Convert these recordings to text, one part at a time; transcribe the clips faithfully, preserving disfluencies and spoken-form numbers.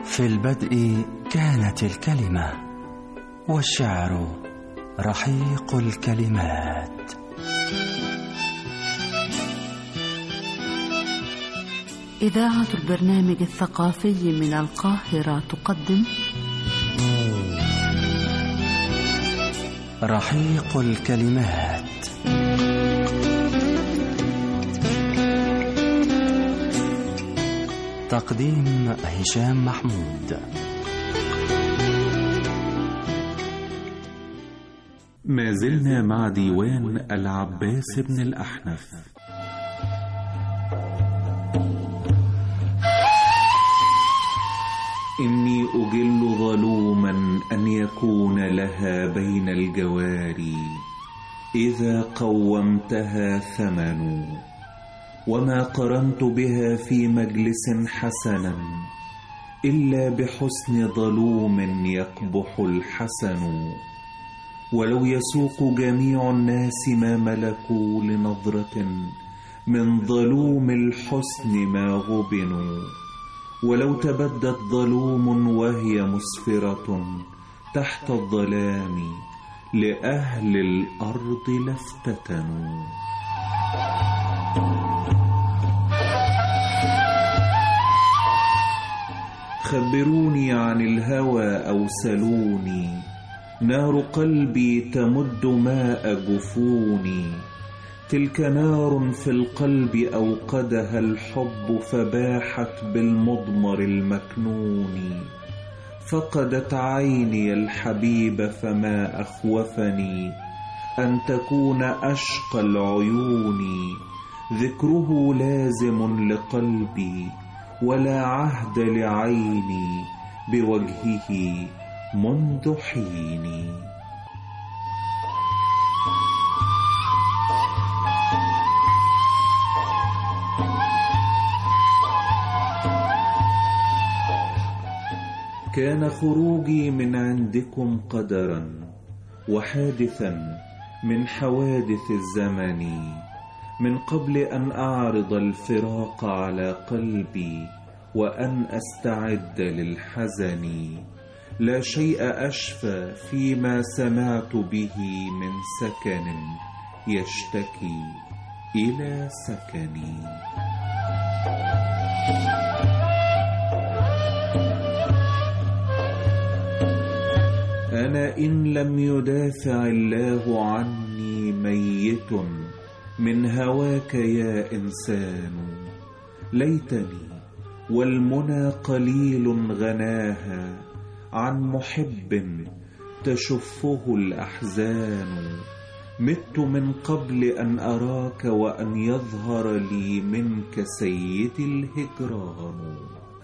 في البدء كانت الكلمة، والشعر رحيق الكلمات. إذاعة البرنامج الثقافي من القاهرة تقدم رحيق الكلمات. تقديم هشام محمود. ما زلنا مع ديوان العباس بن الأحنف. إني أجل ظلوما أن يكون لها بين الجواري إذا قومتها ثمن، وما قرنت بها في مجلس حسنا إلا بحسن ظلوم يقبح الحسن. ولو يسوق جميع الناس ما ملكوا لنظرة من ظلوم الحسن ما غبنوا، ولو تبدت ظلوم وهي مسفرة تحت الظلام لأهل الأرض لافتتنوا. خبروني عن الهوى أو سلوني، نار قلبي تمد ماء جفوني. تلك نار في القلب أوقدها الحب فباحت بالمضمر المكنون. فقدت عيني الحبيب فما أخوفني أن تكون أشقى العيون. ذكره لازم لقلبي ولا عهد لعيني بوجهه منذ حين. كان خروجي من عندكم قدرا وحادثا من حوادث الزمن، من قبل أن أعرض الفراق على قلبي وأن أستعد للحزن. لا شيء أشفى فيما سمعت به من سكن يشتكي إلى سكني. أنا إن لم يدافع الله عني ميت من هواك يا إنسان. ليتني والمنى قليل غناها عن محب تشفه الأحزان. مت من قبل أن أراك وأن يظهر لي منك سيدي الهجران.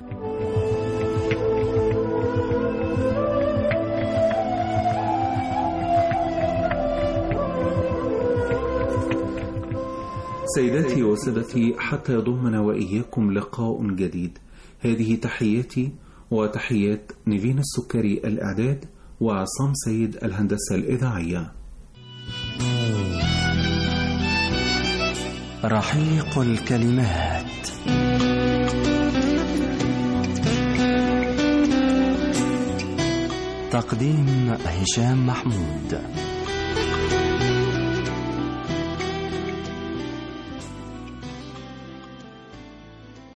سيداتي وسادتي، حتى يضمنا وإياكم لقاء جديد. هذه تحياتي وتحيات نيفين السكري الإعداد وعصام سيد الهندسة الإذاعية. رحيق الكلمات. تقديم هشام محمود.